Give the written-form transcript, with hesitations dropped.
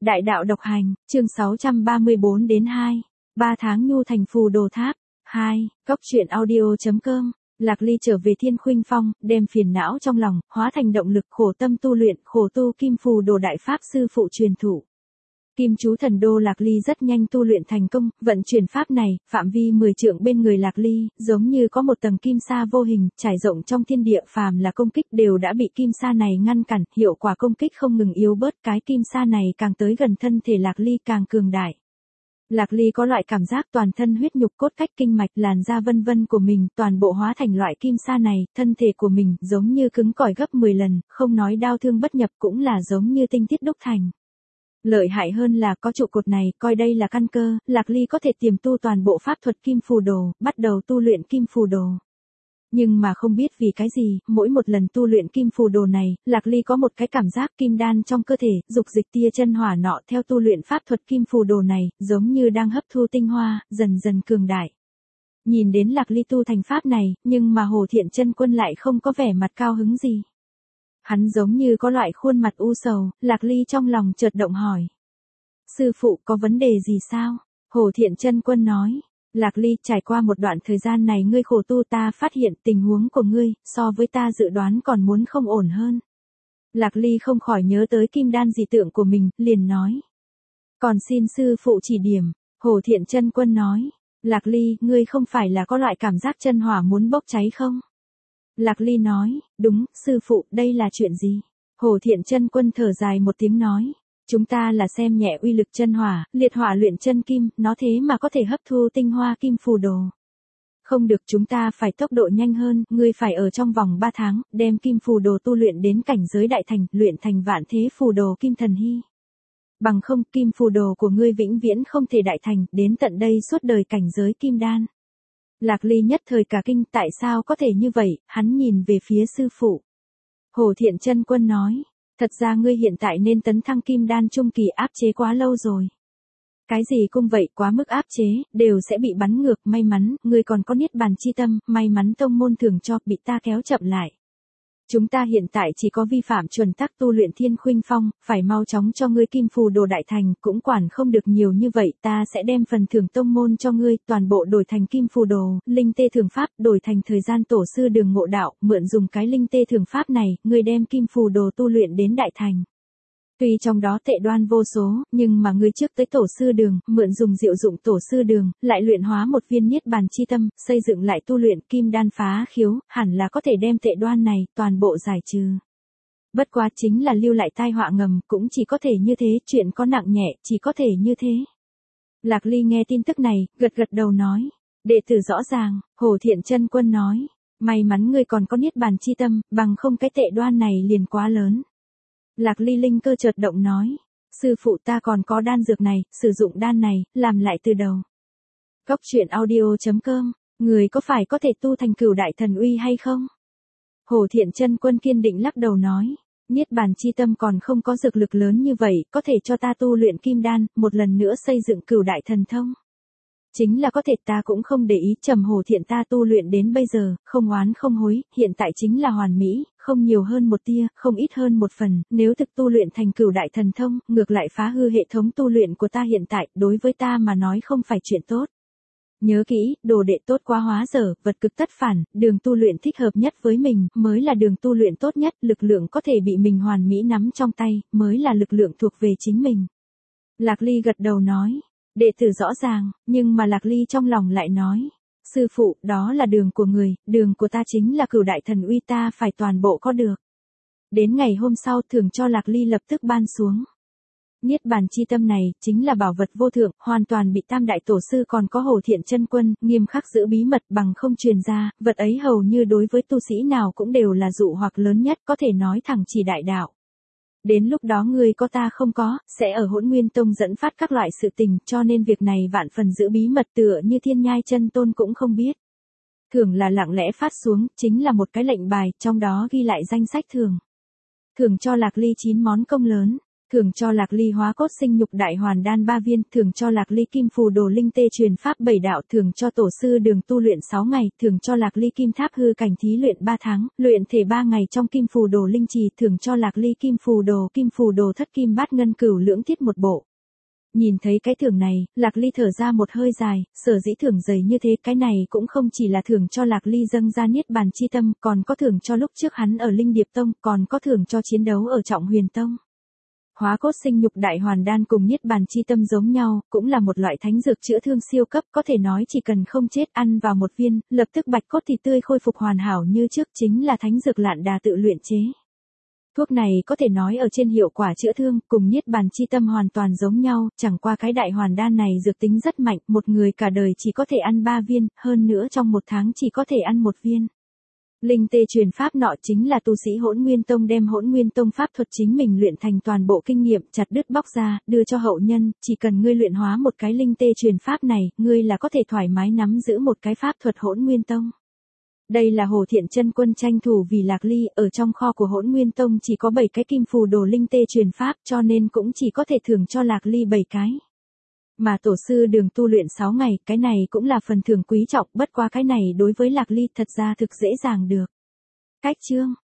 Đại đạo độc hành, chương 634 đến 2. 3 tháng nhu thành phù đồ tháp. 2. Góc truyện audio.com. Lạc Ly trở về Thiên Khuynh Phong, đem phiền não trong lòng, hóa thành động lực khổ tâm tu luyện, khổ tu kim phù đồ đại pháp sư phụ truyền thụ. Kim chú thần đô Lạc Ly rất nhanh tu luyện thành công, vận chuyển pháp này, phạm vi 10 trượng bên người Lạc Ly, giống như có một tầng kim sa vô hình, trải rộng trong thiên địa, phàm là công kích đều đã bị kim sa này ngăn cản, hiệu quả công kích không ngừng yếu bớt, cái kim sa này càng tới gần thân thể Lạc Ly càng cường đại. Lạc Ly có loại cảm giác toàn thân huyết nhục cốt cách kinh mạch làn da vân vân của mình, toàn bộ hóa thành loại kim sa này, thân thể của mình giống như cứng cỏi gấp 10 lần, không nói đau thương bất nhập cũng là giống như tinh thiết đúc thành. Lợi hại hơn là có trụ cột này, coi đây là căn cơ, Lạc Ly có thể tiềm tu toàn bộ pháp thuật kim phù đồ, bắt đầu tu luyện kim phù đồ. Nhưng mà không biết vì cái gì, mỗi một lần tu luyện kim phù đồ này, Lạc Ly có một cái cảm giác kim đan trong cơ thể, dục dịch tia chân hỏa nọ theo tu luyện pháp thuật kim phù đồ này, giống như đang hấp thu tinh hoa, dần dần cường đại. Nhìn đến Lạc Ly tu thành pháp này, nhưng mà Hồ Thiện Chân Quân lại không có vẻ mặt cao hứng gì. Hắn giống như có loại khuôn mặt u sầu, Lạc Ly trong lòng chợt động hỏi. Sư phụ có vấn đề gì sao? Hồ Thiện Chân Quân nói. Lạc Ly, trải qua một đoạn thời gian này ngươi khổ tu ta phát hiện tình huống của ngươi, so với ta dự đoán còn muốn không ổn hơn. Lạc Ly không khỏi nhớ tới kim đan dị tượng của mình, liền nói. Còn xin sư phụ chỉ điểm, Hồ Thiện Chân Quân nói. Lạc Ly, ngươi không phải là có loại cảm giác chân hỏa muốn bốc cháy không? Lạc Ly nói, đúng, sư phụ, đây là chuyện gì? Hồ Thiện Chân Quân thở dài một tiếng nói. Chúng ta là xem nhẹ uy lực chân hỏa, liệt hỏa luyện chân kim, nó thế mà có thể hấp thu tinh hoa kim phù đồ. Không được, chúng ta phải tốc độ nhanh hơn, ngươi phải ở trong vòng 3 tháng, đem kim phù đồ tu luyện đến cảnh giới đại thành, luyện thành vạn thế phù đồ kim thần hy. Bằng không, kim phù đồ của ngươi vĩnh viễn không thể đại thành, đến tận đây suốt đời cảnh giới kim đan. Lạc Ly nhất thời cả kinh, tại sao có thể như vậy, hắn nhìn về phía sư phụ. Hồ Thiện Chân Quân nói. Thật ra ngươi hiện tại nên tấn thăng kim đan trung kỳ, áp chế quá lâu rồi. Cái gì cũng vậy, quá mức áp chế, đều sẽ bị bắn ngược, may mắn, ngươi còn có niết bàn chi tâm, may mắn tông môn thường cho, bị ta kéo chậm lại. Chúng ta hiện tại chỉ có vi phạm chuẩn tắc tu luyện Thiên Khuynh Phong, phải mau chóng cho ngươi kim phù đồ đại thành, cũng quản không được nhiều như vậy, ta sẽ đem phần thưởng tông môn cho ngươi, toàn bộ đổi thành kim phù đồ, linh tê thường pháp, đổi thành thời gian tổ sư đường ngộ đạo, mượn dùng cái linh tê thường pháp này, ngươi đem kim phù đồ tu luyện đến đại thành. Tuy trong đó tệ đoan vô số, nhưng mà ngươi trước tới tổ sư đường, mượn dùng diệu dụng tổ sư đường, lại luyện hóa một viên niết bàn chi tâm, xây dựng lại tu luyện kim đan phá khiếu, hẳn là có thể đem tệ đoan này toàn bộ giải trừ. Bất quá chính là lưu lại tai họa ngầm, cũng chỉ có thể như thế, chuyện có nặng nhẹ, chỉ có thể như thế. Lạc Ly nghe tin tức này, gật gật đầu nói, đệ tử rõ ràng, Hồ Thiện Chân Quân nói, may mắn ngươi còn có niết bàn chi tâm, bằng không cái tệ đoan này liền quá lớn. Lạc Ly linh cơ chợt động nói, sư phụ ta còn có đan dược này, sử dụng đan này, làm lại từ đầu. Góc truyện audio.com, người có phải có thể tu thành cửu đại thần uy hay không? Hồ Thiện Chân Quân kiên định lắc đầu nói, niết bàn chi tâm còn không có dược lực lớn như vậy, có thể cho ta tu luyện kim đan, một lần nữa xây dựng cửu đại thần thông. Chính là có thể ta cũng không để ý, Trầm Hồ Thiện ta tu luyện đến bây giờ, không oán không hối, hiện tại chính là hoàn mỹ, không nhiều hơn một tia, không ít hơn một phần, nếu thực tu luyện thành cửu đại thần thông, ngược lại phá hư hệ thống tu luyện của ta hiện tại, đối với ta mà nói không phải chuyện tốt. Nhớ kỹ, đồ đệ tốt quá hóa dở, vật cực tất phản, đường tu luyện thích hợp nhất với mình, mới là đường tu luyện tốt nhất, lực lượng có thể bị mình hoàn mỹ nắm trong tay, mới là lực lượng thuộc về chính mình. Lạc Ly gật đầu nói. Đệ tử rõ ràng, nhưng mà Lạc Ly trong lòng lại nói, sư phụ, đó là đường của người, đường của ta chính là cửu đại thần uy, ta phải toàn bộ có được. Đến ngày hôm sau thưởng cho Lạc Ly lập tức ban xuống. Niết bàn chi tâm này, chính là bảo vật vô thượng, hoàn toàn bị Tam Đại Tổ Sư còn có Hồ Thiện Chân Quân, nghiêm khắc giữ bí mật bằng không truyền ra, vật ấy hầu như đối với tu sĩ nào cũng đều là dụ hoặc lớn nhất, có thể nói thẳng chỉ đại đạo. Đến lúc đó ngươi có ta không có, sẽ ở Hỗn Nguyên Tông dẫn phát các loại sự tình, cho nên việc này vạn phần giữ bí mật, tựa như Thiên Nhai Chân Tôn cũng không biết. Thưởng là lặng lẽ phát xuống, chính là một cái lệnh bài, trong đó ghi lại danh sách thưởng. Thưởng cho Lạc Ly 9 món công lớn, thường cho Lạc Ly hóa cốt sinh nhục đại hoàn đan 3 viên, thường cho Lạc Ly kim phù đồ linh tê truyền pháp 7 đạo, thường cho tổ sư đường tu luyện 6 ngày, thường cho Lạc Ly kim tháp hư cảnh thí luyện 3 tháng, luyện thể 3 ngày trong kim phù đồ linh trì, thường cho Lạc Ly kim phù đồ thất kim bát ngân cửu lưỡng thiết một bộ. Nhìn thấy cái thưởng này, Lạc Ly thở ra một hơi dài, sở dĩ thưởng dày như thế, cái này cũng không chỉ là thưởng cho Lạc Ly dâng ra niết bàn chi tâm, còn có thưởng cho lúc trước hắn ở Linh Điệp Tông, còn có thưởng cho chiến đấu ở Trọng Huyền Tông. Hóa cốt sinh nhục đại hoàn đan cùng niết bàn chi tâm giống nhau, cũng là một loại thánh dược chữa thương siêu cấp, có thể nói chỉ cần không chết ăn vào một viên, lập tức bạch cốt thịt tươi khôi phục hoàn hảo như trước, chính là thánh dược Lạn Đà tự luyện chế. Thuốc này có thể nói ở trên hiệu quả chữa thương, cùng niết bàn chi tâm hoàn toàn giống nhau, chẳng qua cái đại hoàn đan này dược tính rất mạnh, một người cả đời chỉ có thể ăn 3 viên, hơn nữa trong một tháng chỉ có thể ăn 1 viên. Linh tê truyền pháp nọ chính là tu sĩ Hỗn Nguyên Tông đem Hỗn Nguyên Tông pháp thuật chính mình luyện thành toàn bộ kinh nghiệm, chặt đứt bóc ra, đưa cho hậu nhân, chỉ cần ngươi luyện hóa một cái linh tê truyền pháp này, ngươi là có thể thoải mái nắm giữ một cái pháp thuật Hỗn Nguyên Tông. Đây là Hồ Thiện Chân Quân tranh thủ vì Lạc Ly, ở trong kho của Hỗn Nguyên Tông chỉ có 7 cái kim phù đồ linh tê truyền pháp, cho nên cũng chỉ có thể thưởng cho Lạc Ly 7 cái. Mà tổ sư đường tu luyện 6 ngày, cái này cũng là phần thưởng quý trọng, bất quá cái này đối với Lạc Ly thật ra thực dễ dàng được. Cách chương